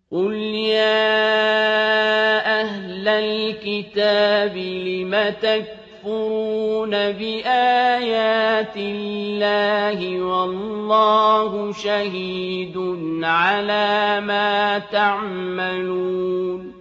قُلْ يَا أَهْلَ الْكِتَابِ لِمَ تَكْفُرُونَ بِآيَاتِ اللَّهِ وَاللَّهُ شَهِيدٌ عَلَىٰ مَا تَعْمَلُونَ